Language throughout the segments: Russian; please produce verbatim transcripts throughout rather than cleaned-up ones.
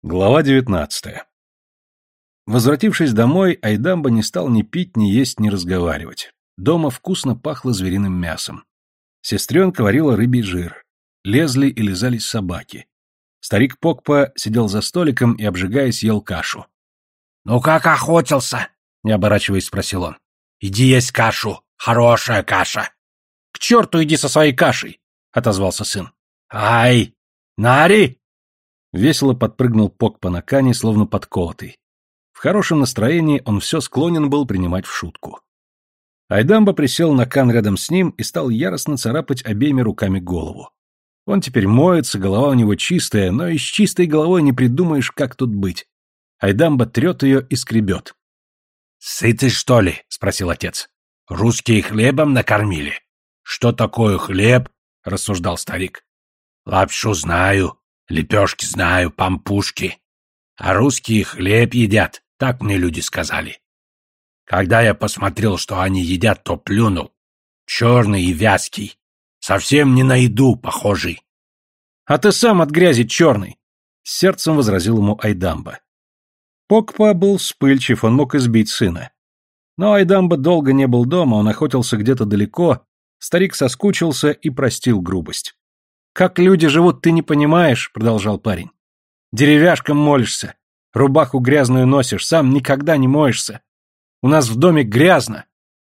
Глава девятнадцатая. Возвратившись домой, Айдамба не стал ни пить, ни есть, ни разговаривать. Дома вкусно пахло звериным мясом. Сестренка варила рыбий жир. Лезли и лизались собаки. Старик Покпа сидел за столиком и, обжигаясь, ел кашу. — Ну как охотился? — не оборачиваясь, спросил он. — Иди есть кашу. Хорошая каша. — К черту иди со своей кашей! — отозвался сын. — Ай! Нари! Весело подпрыгнул Покпа на кане, словно подколотый. В хорошем настроении он все склонен был принимать в шутку. Айдамба присел на кан рядом с ним и стал яростно царапать обеими руками голову. Он теперь моется, голова у него чистая, но и с чистой головой не придумаешь, как тут быть. Айдамба трет ее и скребет. — Сытый, что ли? — спросил отец. — Русские хлебом накормили. — Что такое хлеб? — рассуждал старик. — Лапшу знаю. Лепешки знаю, пампушки. А русские хлеб едят, так мне люди сказали. Когда я посмотрел, что они едят, то плюнул. Черный и вязкий. Совсем не на еду похожий. — А ты сам от грязи черный! — с сердцем возразил ему Айдамба. Покпа был вспыльчив, он мог избить сына. Но Айдамба долго не был дома, он охотился где-то далеко, старик соскучился и простил грубость. «Как люди живут, ты не понимаешь», — продолжал парень. «Деревяшкам молишься, рубаху грязную носишь, сам никогда не моешься. У нас в доме грязно».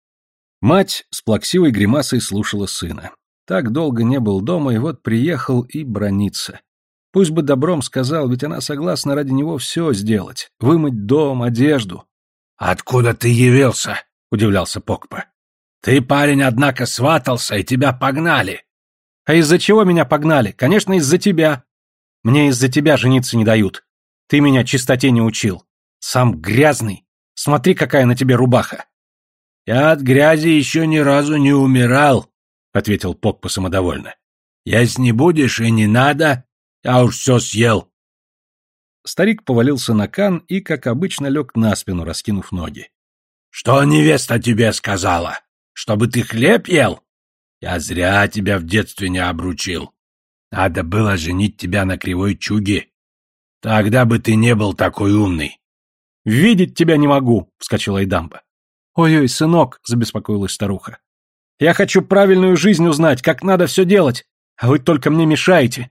Мать с плаксивой гримасой слушала сына. Так долго не был дома, и вот приехал и бранится. Пусть бы добром сказал, ведь она согласна ради него все сделать, вымыть дом, одежду. «Откуда ты явился?» — удивлялся Покпа. «Ты, парень, однако, сватался, и тебя погнали». А из-за чего меня погнали? Конечно, из-за тебя. Мне из-за тебя жениться не дают. Ты меня чистоте не учил. Сам грязный. Смотри, какая на тебе рубаха. Я от грязи еще ни разу не умирал, — ответил Покпа самодовольно. Есть не будешь и не надо, я уж все съел. Старик повалился на кан и, как обычно, лег на спину, раскинув ноги. — Что невеста тебе сказала? Чтобы ты хлеб ел? Я зря тебя в детстве не обручил. Надо было женить тебя на кривой чуге. Тогда бы ты не был такой умный. — Видеть тебя не могу, — вскочил Айдамба. Ой — Ой-ой, сынок, — забеспокоилась старуха. — Я хочу правильную жизнь узнать, как надо все делать, а вы только мне мешаете.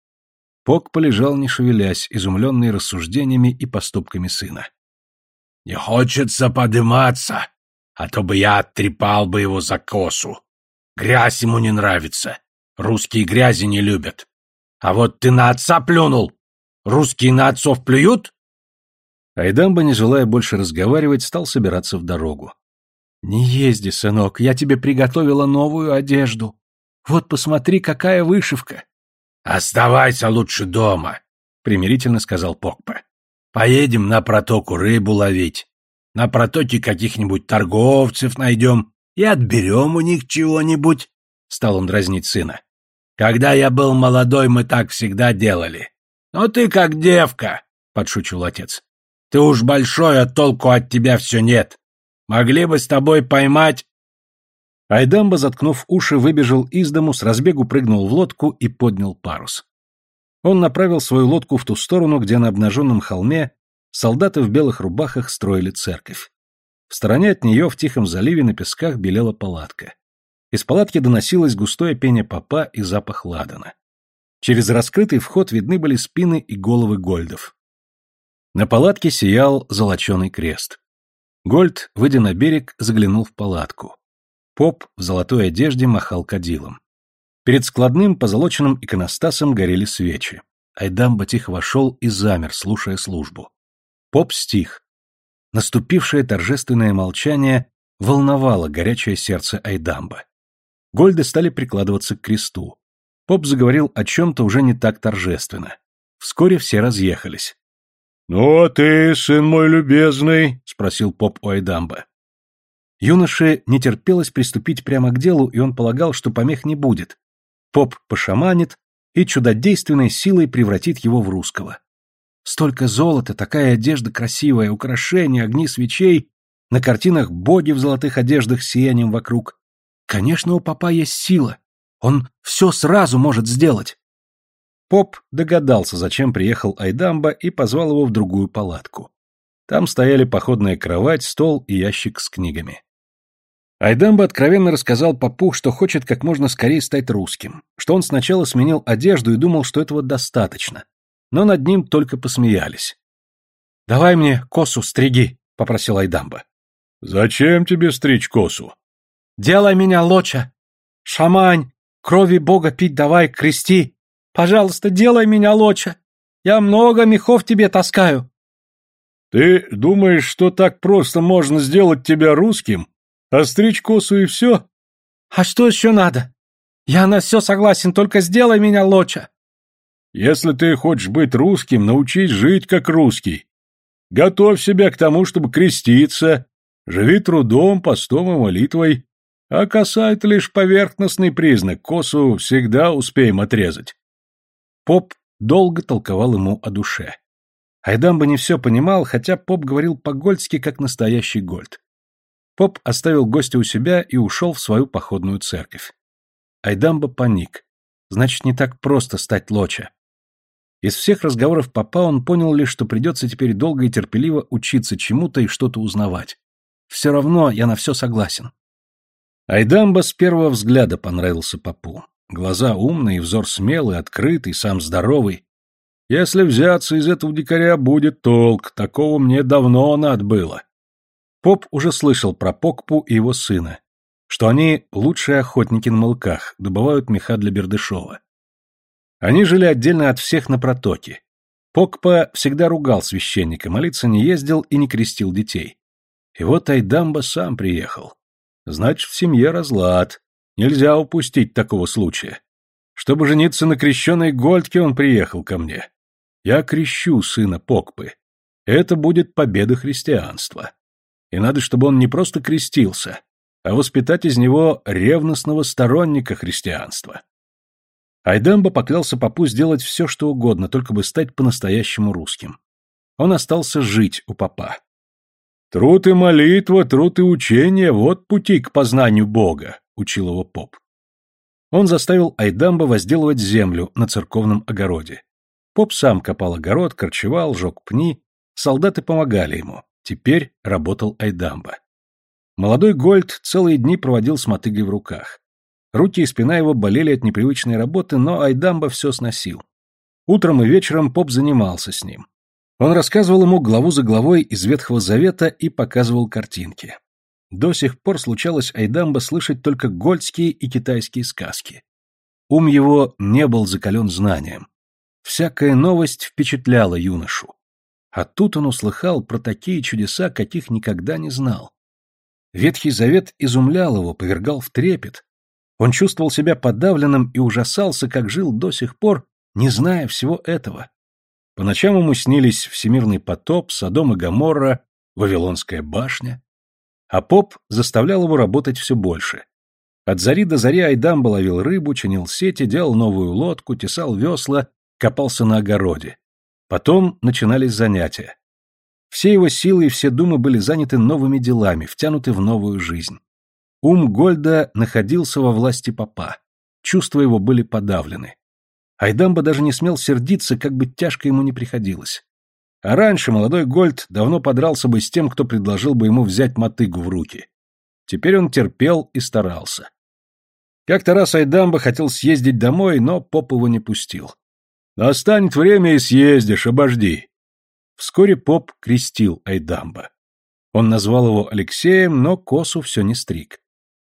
Покпа лежал, не шевелясь, изумленный рассуждениями и поступками сына. — Не хочется подыматься, а то бы я оттрепал бы его за косу. Грязь ему не нравится. Русские грязи не любят. А вот ты на отца плюнул. Русские на отцов плюют? Айдамба, не желая больше разговаривать, стал собираться в дорогу. — Не езди, сынок, я тебе приготовила новую одежду. Вот посмотри, какая вышивка. — Оставайся лучше дома, — примирительно сказал Покпа. — Поедем на протоку рыбу ловить. На протоке каких-нибудь торговцев найдем и отберем у них чего-нибудь, — стал он дразнить сына. — Когда я был молодой, мы так всегда делали. Но ты как девка, — подшучивал отец. — Ты уж большой, а толку от тебя все нет. Могли бы с тобой поймать... Айдамба, заткнув уши, выбежал из дому, с разбегу прыгнул в лодку и поднял парус. Он направил свою лодку в ту сторону, где на обнаженном холме солдаты в белых рубахах строили церковь. В стороне от нее в тихом заливе на песках белела палатка. Из палатки доносилось густое пение попа и запах ладана. Через раскрытый вход видны были спины и головы гольдов. На палатке сиял золоченый крест. Гольд, выйдя на берег, заглянул в палатку. Поп в золотой одежде махал кадилом. Перед складным позолоченным иконостасом горели свечи. Айдамба тихо вошел и замер, слушая службу. Поп стих. Наступившее торжественное молчание волновало горячее сердце Айдамба. Гольды стали прикладываться к кресту. Поп заговорил о чем-то уже не так торжественно. Вскоре все разъехались. — Ну, а ты, сын мой любезный? — спросил поп у Айдамба. Юноше не терпелось приступить прямо к делу, и он полагал, что помех не будет. Поп пошаманит и чудодейственной силой превратит его в русского. Столько золота, такая одежда красивая, украшения, огни свечей, на картинах боги в золотых одеждах с сиянием вокруг. Конечно, у попа есть сила. Он все сразу может сделать. Поп догадался, зачем приехал Айдамба, и позвал его в другую палатку. Там стояли походная кровать, стол и ящик с книгами. Айдамба откровенно рассказал попу, что хочет как можно скорее стать русским, что он сначала сменил одежду и думал, что этого достаточно, но над ним только посмеялись. «Давай мне косу стриги», — попросил Айдамба. «Зачем тебе стричь косу?» «Делай меня лоча. Шамань, крови бога пить давай, крести. Пожалуйста, делай меня лоча. Я много мехов тебе таскаю». «Ты думаешь, что так просто можно сделать тебя русским? Остричь косу и все?» «А что еще надо? Я на все согласен, только сделай меня лоча». «Если ты хочешь быть русским, научись жить как русский. Готовь себя к тому, чтобы креститься, живи трудом, постом и молитвой. А коса — это лишь поверхностный признак, косу всегда успеем отрезать». Поп долго толковал ему о душе. Айдамба не все понимал, хотя поп говорил по-гольдски, как настоящий гольд. Поп оставил гостя у себя и ушел в свою походную церковь. Айдамба паник. Значит, не так просто стать лоча. Из всех разговоров попа он понял лишь, что придется теперь долго и терпеливо учиться чему-то и что-то узнавать. Все равно я на все согласен. Айдамба с первого взгляда понравился попу. Глаза умные, взор смелый, открытый, сам здоровый. Если взяться из этого дикаря, будет толк, такого мне давно надо было. Поп уже слышал про Покпу и его сына, что они лучшие охотники на мылках, добывают меха для Бердышева. Они жили отдельно от всех на протоке. Покпа всегда ругал священника, молиться не ездил и не крестил детей. И вот Айдамба сам приехал. Значит, в семье разлад. Нельзя упустить такого случая. Чтобы жениться на крещеной Гольдке, он приехал ко мне. Я крещу сына Покпы. Это будет победа христианства. И надо, чтобы он не просто крестился, а воспитать из него ревностного сторонника христианства. Айдамба поклялся попу сделать все, что угодно, только бы стать по-настоящему русским. Он остался жить у попа. «Труд и молитва, труд и учение — вот пути к познанию Бога», — учил его поп. Он заставил Айдамба возделывать землю на церковном огороде. Поп сам копал огород, корчевал, жег пни, солдаты помогали ему. Теперь работал Айдамба. Молодой Гольд целые дни проводил с мотыгой в руках. Руки и спина его болели от непривычной работы, но Айдамба все сносил. Утром и вечером поп занимался с ним. Он рассказывал ему главу за главой из Ветхого Завета и показывал картинки. До сих пор случалось Айдамба слышать только гольдские и китайские сказки. Ум его не был закален знанием. Всякая новость впечатляла юношу. А тут он услыхал про такие чудеса, каких никогда не знал. Ветхий Завет изумлял его, повергал в трепет. Он чувствовал себя подавленным и ужасался, как жил до сих пор, не зная всего этого. По ночам ему снились всемирный потоп, Содом и Гоморра, Вавилонская башня. А поп заставлял его работать все больше. От зари до зари Айдамба ловил рыбу, чинил сети, делал новую лодку, тесал весла, копался на огороде. Потом начинались занятия. Все его силы и все думы были заняты новыми делами, втянуты в новую жизнь. Ум Гольда находился во власти попа. Чувства его были подавлены. Айдамба даже не смел сердиться, как бы тяжко ему ни приходилось. А раньше молодой Гольд давно подрался бы с тем, кто предложил бы ему взять мотыгу в руки. Теперь он терпел и старался. Как-то раз Айдамба хотел съездить домой, но поп его не пустил. «Настанет время и съездишь, обожди». Вскоре поп крестил Айдамба. Он назвал его Алексеем, но косу все не стриг.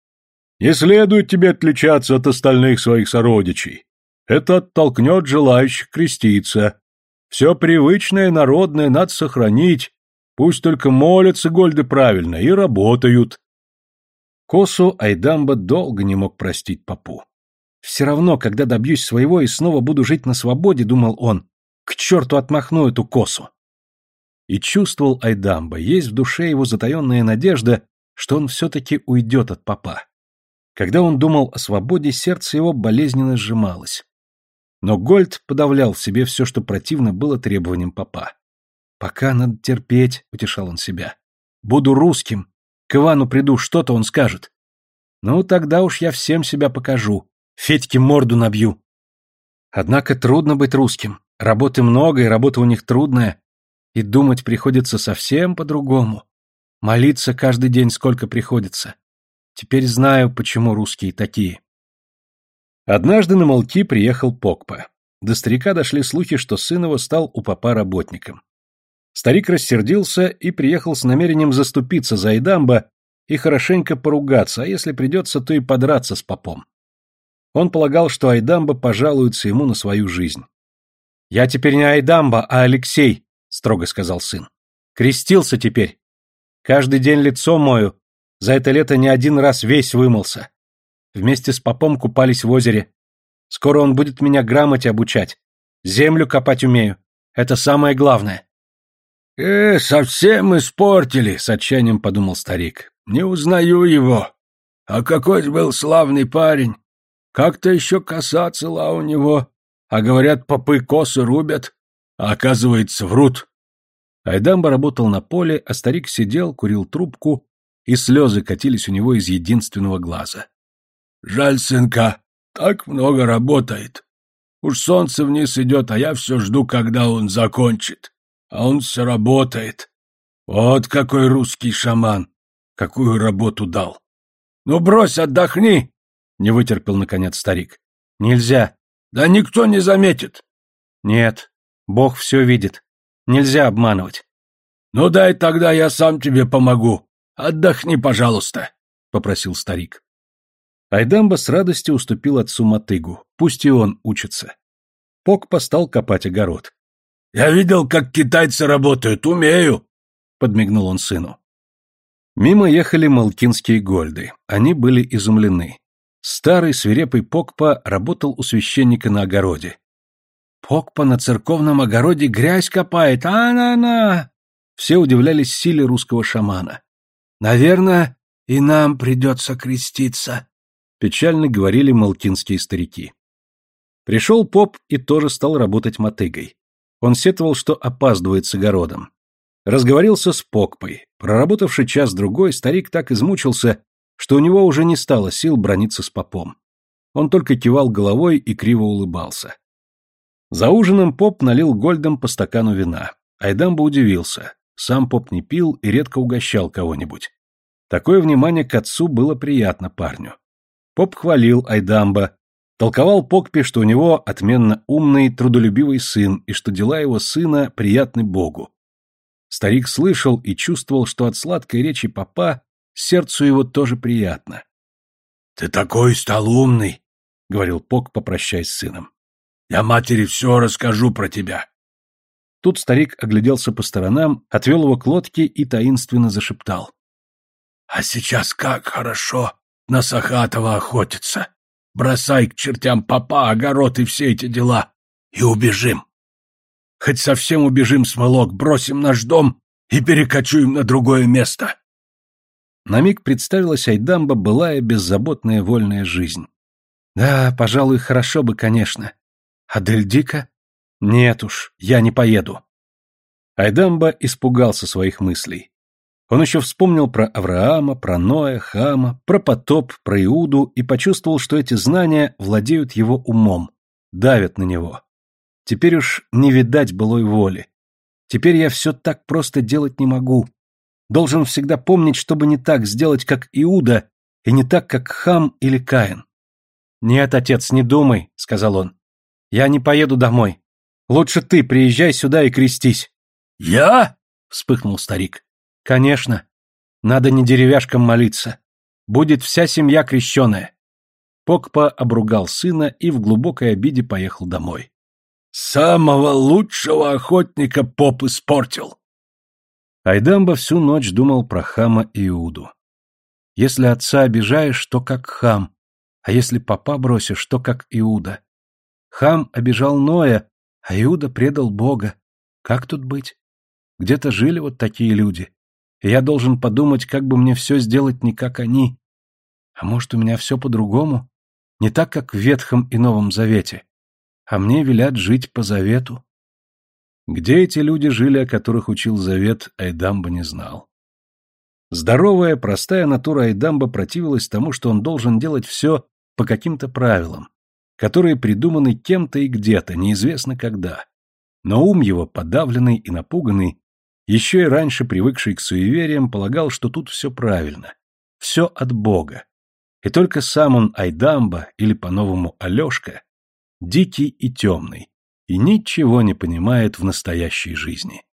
«Не следует тебе отличаться от остальных своих сородичей. Это оттолкнет желающих креститься. Все привычное, народное надо сохранить. Пусть только молятся гольды правильно и работают». Косу Айдамба долго не мог простить попу. «Все равно, когда добьюсь своего и снова буду жить на свободе, — думал он, — к черту отмахну эту косу». И чувствовал Айдамба, есть в душе его затаенная надежда, что он все-таки уйдет от попа. Когда он думал о свободе, сердце его болезненно сжималось. Но Гольд подавлял в себе все, что противно было требованиям попа. «Пока надо терпеть», — утешал он себя. «Буду русским. К Ивану приду, что-то он скажет. Ну, тогда уж я всем себя покажу. Федьке морду набью». Однако трудно быть русским. Работы много, и работа у них трудная. И думать приходится совсем по-другому. Молиться каждый день сколько приходится. Теперь знаю, почему русские такие. Однажды на Молки приехал Покпа. До старика дошли слухи, что сын его стал у попа работником. Старик рассердился и приехал с намерением заступиться за Айдамба и хорошенько поругаться, а если придется, то и подраться с попом. Он полагал, что Айдамба пожалуется ему на свою жизнь. «Я теперь не Айдамба, а Алексей», — строго сказал сын. «Крестился теперь. Каждый день лицо мою. За это лето не один раз весь вымылся. Вместе с попом купались в озере. Скоро он будет меня грамоте обучать. Землю копать умею. Это самое главное». «Э, совсем испортили», — с отчаянием подумал старик. «Не узнаю его. А какой был славный парень. Как-то еще коса цела у него. А говорят, попы косы рубят. А оказывается, врут». Айдамба работал на поле, а старик сидел, курил трубку, и слезы катились у него из единственного глаза. «Жаль сынка, так много работает. Уж солнце вниз идет, а я все жду, когда он закончит. А он все работает. Вот какой русский шаман. Какую работу дал. Ну брось, отдохни!» Не вытерпел, наконец, старик. «Нельзя». «Да никто не заметит». «Нет, Бог все видит. Нельзя обманывать». «Ну дай тогда я сам тебе помогу. Отдохни, пожалуйста», — попросил старик. Айдамба с радостью уступил отцу мотыгу. Пусть и он учится. Покпа стал копать огород. «Я видел, как китайцы работают. Умею», — подмигнул он сыну. Мимо ехали молкинские гольды. Они были изумлены. Старый свирепый Покпа работал у священника на огороде. «Покпа на церковном огороде грязь копает, а-на-на!» Все удивлялись силе русского шамана. «Наверное, и нам придется креститься», — печально говорили молкинские старики. Пришел поп и тоже стал работать мотыгой. Он сетовал, что опаздывает с огородом. Разговорился с Покпой. Проработавший час-другой, старик так измучился, что у него уже не стало сил браниться с попом. Он только кивал головой и криво улыбался. За ужином поп налил гольдам по стакану вина. Айдамба удивился. Сам поп не пил и редко угощал кого-нибудь. Такое внимание к отцу было приятно парню. Поп хвалил Айдамба, толковал Покпе, что у него отменно умный, трудолюбивый сын, и что дела его сына приятны Богу. Старик слышал и чувствовал, что от сладкой речи попа сердцу его тоже приятно. «Ты такой стал умный», — говорил Пок, попрощаясь с сыном. «Я матери все расскажу про тебя». Тут старик огляделся по сторонам, отвел его к лодке и таинственно зашептал. «А сейчас как хорошо на Сахатова охотиться. Бросай к чертям попа, огород и все эти дела, и убежим. Хоть совсем убежим с Молок, бросим наш дом и перекочуем на другое место». На миг представилась Айдамба былая беззаботная вольная жизнь. Да, пожалуй, хорошо бы, конечно. А Дельдика? Нет уж, я не поеду. Айдамба испугался своих мыслей. Он еще вспомнил про Авраама, про Ноя, Хама, про потоп, про Иуду и почувствовал, что эти знания владеют его умом, давят на него. Теперь уж не видать былой воли. Теперь я все так просто делать не могу. Должен всегда помнить, чтобы не так сделать, как Иуда, и не так, как Хам или Каин. «Нет, отец, не думай», — сказал он. «Я не поеду домой. Лучше ты приезжай сюда и крестись». «Я?» — вспыхнул старик. «Конечно. Надо не деревяшкам молиться. Будет вся семья крещеная». Покпа обругал сына и в глубокой обиде поехал домой. «Самого лучшего охотника поп испортил». Айдамба всю ночь думал про Хама и Иуду. Если отца обижаешь, то как Хам, а если попа бросишь, то как Иуда. Хам обижал Ноя, а Иуда предал Бога. Как тут быть? Где-то жили вот такие люди, и я должен подумать, как бы мне все сделать не как они. А может, у меня все по-другому? Не так, как в Ветхом и Новом Завете. А мне велят жить по завету. Где эти люди жили, о которых учил завет, Айдамба не знал. Здоровая, простая натура Айдамба противилась тому, что он должен делать все по каким-то правилам. которые придуманы кем-то и где-то, неизвестно когда. Но ум его, подавленный и напуганный, еще и раньше привыкший к суевериям, полагал, что тут все правильно, все от Бога. И только сам он Айдамба, или по-новому Алешка, дикий и темный, и ничего не понимает в настоящей жизни.